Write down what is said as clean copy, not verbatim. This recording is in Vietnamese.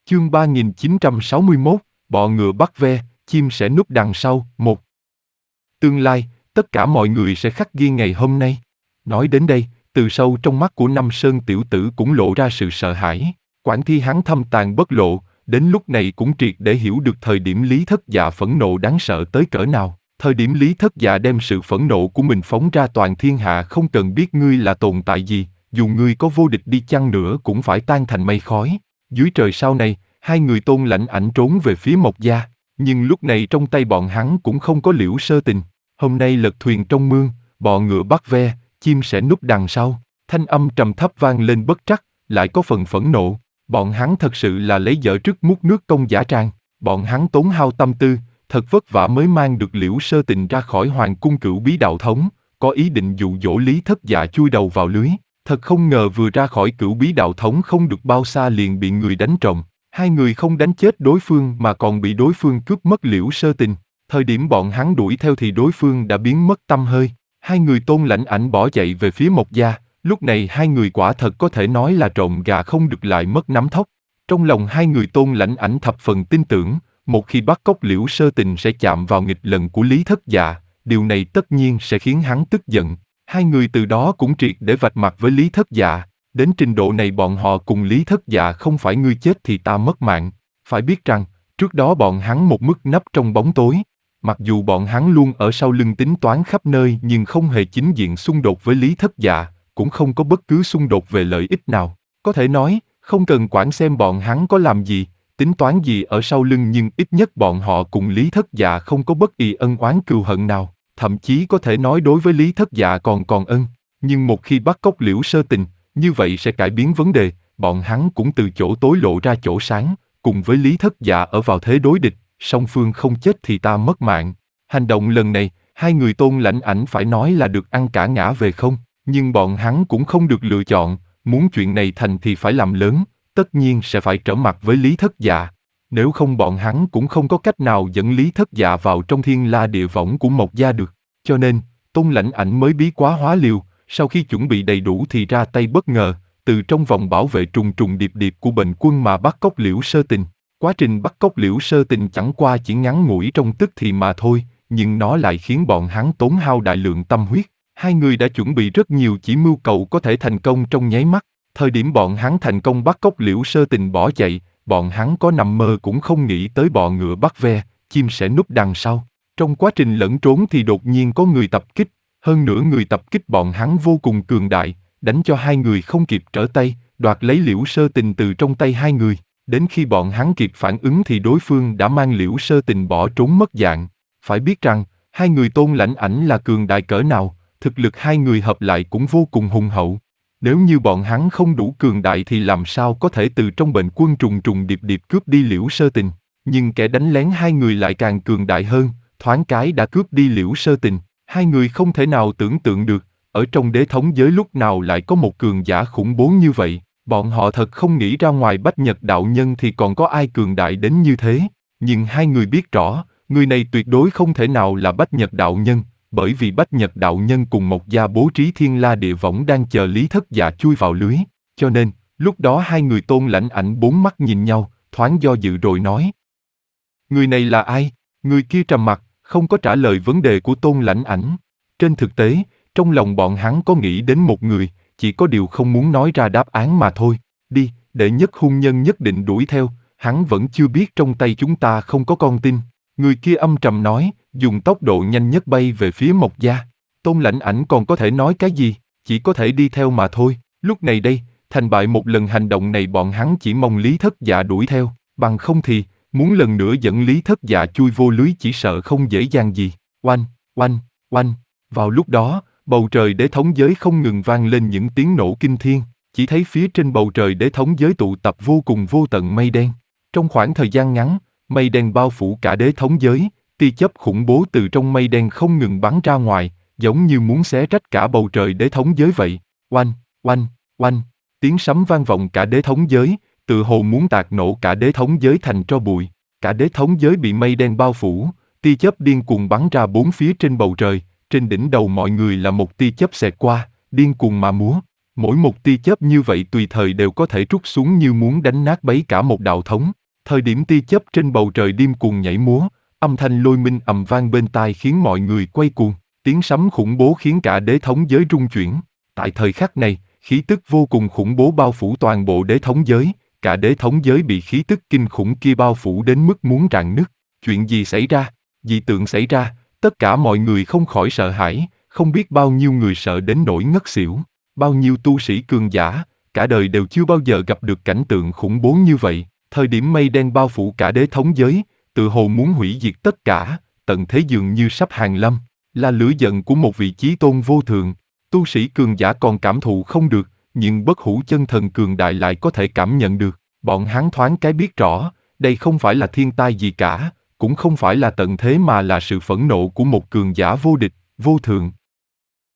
Chương 3961, bọ ngựa bắt ve, chim sẻ núp đằng sau, 1. Tương lai, tất cả mọi người sẽ khắc ghi ngày hôm nay. Nói đến đây, từ sâu trong mắt của Năm Sơn tiểu tử cũng lộ ra sự sợ hãi. Quảng Thi hắn thâm tàn bất lộ, đến lúc này cũng triệt để hiểu được thời điểm Lý Thất Dạ phẫn nộ đáng sợ tới cỡ nào. Thời điểm Lý Thất Dạ đem sự phẫn nộ của mình phóng ra toàn thiên hạ, không cần biết ngươi là tồn tại gì, dù ngươi có vô địch đi chăng nữa cũng phải tan thành mây khói. Dưới trời sau này, hai người Tôn Lãnh Ảnh trốn về phía Mộc gia, nhưng lúc này trong tay bọn hắn cũng không có Liễu Sơ Tình. Hôm nay lật thuyền trong mương, bọ ngựa bắt ve, chim sẻ núp đằng sau. Thanh âm trầm thấp vang lên bất trắc, lại có phần phẫn nộ. Bọn hắn thật sự là lấy dở trước múc nước công giả trang. Bọn hắn tốn hao tâm tư, thật vất vả mới mang được Liễu Sơ Tình ra khỏi hoàng cung Cửu Bí Đạo Thống, có ý định dụ dỗ Lý Thất Dạ chui đầu vào lưới. Thật không ngờ vừa ra khỏi Cửu Bí Đạo Thống không được bao xa liền bị người đánh trộm. Hai người không đánh chết đối phương mà còn bị đối phương cướp mất Liễu Sơ Tình. Thời điểm bọn hắn đuổi theo thì đối phương đã biến mất tăm hơi. Hai người Tôn Lãnh Ảnh bỏ chạy về phía Mộc gia. Lúc này hai người quả thật có thể nói là trộm gà không được lại mất nắm thóc. Trong lòng hai người Tôn Lãnh Ảnh thập phần tin tưởng, một khi bắt cóc Liễu Sơ Tình sẽ chạm vào nghịch lần của Lý Thất Dạ, điều này tất nhiên sẽ khiến hắn tức giận. Hai người từ đó cũng triệt để vạch mặt với Lý Thất Dạ. Đến trình độ này bọn họ cùng Lý Thất Dạ không phải ngươi chết thì ta mất mạng. Phải biết rằng, trước đó bọn hắn một mực nấp trong bóng tối. Mặc dù bọn hắn luôn ở sau lưng tính toán khắp nơi nhưng không hề chính diện xung đột với Lý Thất Dạ, cũng không có bất cứ xung đột về lợi ích nào. Có thể nói, không cần quản xem bọn hắn có làm gì, tính toán gì ở sau lưng, nhưng ít nhất bọn họ cùng Lý Thất Dạ không có bất kỳ ân oán cừu hận nào. Thậm chí có thể nói đối với Lý Thất Dạ còn ân. Nhưng một khi bắt cóc Liễu Sơ Tình, như vậy sẽ cải biến vấn đề, bọn hắn cũng từ chỗ tối lộ ra chỗ sáng, cùng với Lý Thất Dạ ở vào thế đối địch, song phương không chết thì ta mất mạng. Hành động lần này, hai người Tôn Lãnh Ảnh phải nói là được ăn cả ngã về không, nhưng bọn hắn cũng không được lựa chọn, muốn chuyện này thành thì phải làm lớn, tất nhiên sẽ phải trở mặt với Lý Thất Dạ. Nếu không bọn hắn cũng không có cách nào dẫn Lý Thất Dạ vào trong thiên la địa võng của Mộc gia được. Cho nên, Tôn Lãnh Ảnh mới bí quá hóa liều, sau khi chuẩn bị đầy đủ thì ra tay bất ngờ, từ trong vòng bảo vệ trùng trùng điệp điệp của Bệnh Quân mà bắt cóc Liễu Sơ Tình. Quá trình bắt cóc Liễu Sơ Tình chẳng qua chỉ ngắn ngủi trong tức thì mà thôi, nhưng nó lại khiến bọn hắn tốn hao đại lượng tâm huyết. Hai người đã chuẩn bị rất nhiều chỉ mưu cầu có thể thành công trong nháy mắt. Thời điểm bọn hắn thành công bắt cóc Liễu Sơ Tình bỏ chạy, bọn hắn có nằm mơ cũng không nghĩ tới bọ ngựa bắt ve, chim sẻ núp đằng sau. Trong quá trình lẫn trốn thì đột nhiên có người tập kích, hơn nữa người tập kích bọn hắn vô cùng cường đại, đánh cho hai người không kịp trở tay, đoạt lấy Liễu Sơ Tình từ trong tay hai người. Đến khi bọn hắn kịp phản ứng thì đối phương đã mang Liễu Sơ Tình bỏ trốn mất dạng. Phải biết rằng, hai người Tôn Lãnh Ảnh là cường đại cỡ nào, thực lực hai người hợp lại cũng vô cùng hùng hậu. Nếu như bọn hắn không đủ cường đại thì làm sao có thể từ trong Bệnh Quân trùng trùng điệp điệp cướp đi Liễu Sơ Tình. Nhưng kẻ đánh lén hai người lại càng cường đại hơn, thoáng cái đã cướp đi Liễu Sơ Tình. Hai người không thể nào tưởng tượng được, ở trong đế thống giới lúc nào lại có một cường giả khủng bố như vậy. Bọn họ thật không nghĩ ra ngoài Bách Nhật đạo nhân thì còn có ai cường đại đến như thế. Nhưng hai người biết rõ, người này tuyệt đối không thể nào là Bách Nhật đạo nhân, bởi vì Bách Nhật đạo nhân cùng Mộc gia bố trí thiên la địa võng đang chờ Lý Thất Dạ chui vào lưới. Cho nên, lúc đó hai người Tôn Lãnh Ảnh bốn mắt nhìn nhau, thoáng do dự rồi nói. Người này là ai? Người kia trầm mặc, không có trả lời vấn đề của Tôn Lãnh Ảnh. Trên thực tế, trong lòng bọn hắn có nghĩ đến một người, chỉ có điều không muốn nói ra đáp án mà thôi. Đi, đệ nhất hung nhân nhất định đuổi theo, hắn vẫn chưa biết trong tay chúng ta không có con tin. Người kia âm trầm nói, dùng tốc độ nhanh nhất bay về phía Mộc gia. Tôn Lãnh Ảnh còn có thể nói cái gì, chỉ có thể đi theo mà thôi. Lúc này đây, thành bại một lần hành động này bọn hắn chỉ mong Lý Thất Dạ đuổi theo, bằng không thì, muốn lần nữa dẫn Lý Thất Dạ chui vô lưới chỉ sợ không dễ dàng gì. Oanh, oanh, oanh. Vào lúc đó, bầu trời đế thống giới không ngừng vang lên những tiếng nổ kinh thiên, chỉ thấy phía trên bầu trời đế thống giới tụ tập vô cùng vô tận mây đen. Trong khoảng thời gian ngắn, mây đen bao phủ cả đế thống giới, tia chớp khủng bố từ trong mây đen không ngừng bắn ra ngoài, giống như muốn xé rách cả bầu trời đế thống giới vậy. Oanh, oanh, oanh, tiếng sấm vang vọng cả đế thống giới, tựa hồ muốn tạc nổ cả đế thống giới thành tro bụi. Cả đế thống giới bị mây đen bao phủ, tia chớp điên cuồng bắn ra bốn phía trên bầu trời. Trên đỉnh đầu mọi người là một tia chớp xẹt qua, điên cuồng mà múa. Mỗi một tia chớp như vậy tùy thời đều có thể trút xuống như muốn đánh nát bấy cả một đạo thống. Thời điểm tia chớp trên bầu trời điên cuồng nhảy múa, âm thanh lôi minh ầm vang bên tai khiến mọi người quay cuồng, tiếng sấm khủng bố khiến cả đế thống giới rung chuyển. Tại thời khắc này, khí tức vô cùng khủng bố bao phủ toàn bộ đế thống giới, cả đế thống giới bị khí tức kinh khủng kia bao phủ đến mức muốn rạn nứt. Chuyện gì xảy ra? Dị tượng xảy ra, tất cả mọi người không khỏi sợ hãi, không biết bao nhiêu người sợ đến nỗi ngất xỉu. Bao nhiêu tu sĩ cường giả, cả đời đều chưa bao giờ gặp được cảnh tượng khủng bố như vậy. Thời điểm mây đen bao phủ cả đế thống giới, tự hồ muốn hủy diệt tất cả, tận thế dường như sắp hàng lâm, là lửa giận của một vị chí tôn vô thượng. Tu sĩ cường giả còn cảm thụ không được, nhưng bất hủ chân thần cường đại lại có thể cảm nhận được. Bọn hắn thoáng cái biết rõ, đây không phải là thiên tai gì cả, cũng không phải là tận thế mà là sự phẫn nộ của một cường giả vô địch, vô thượng.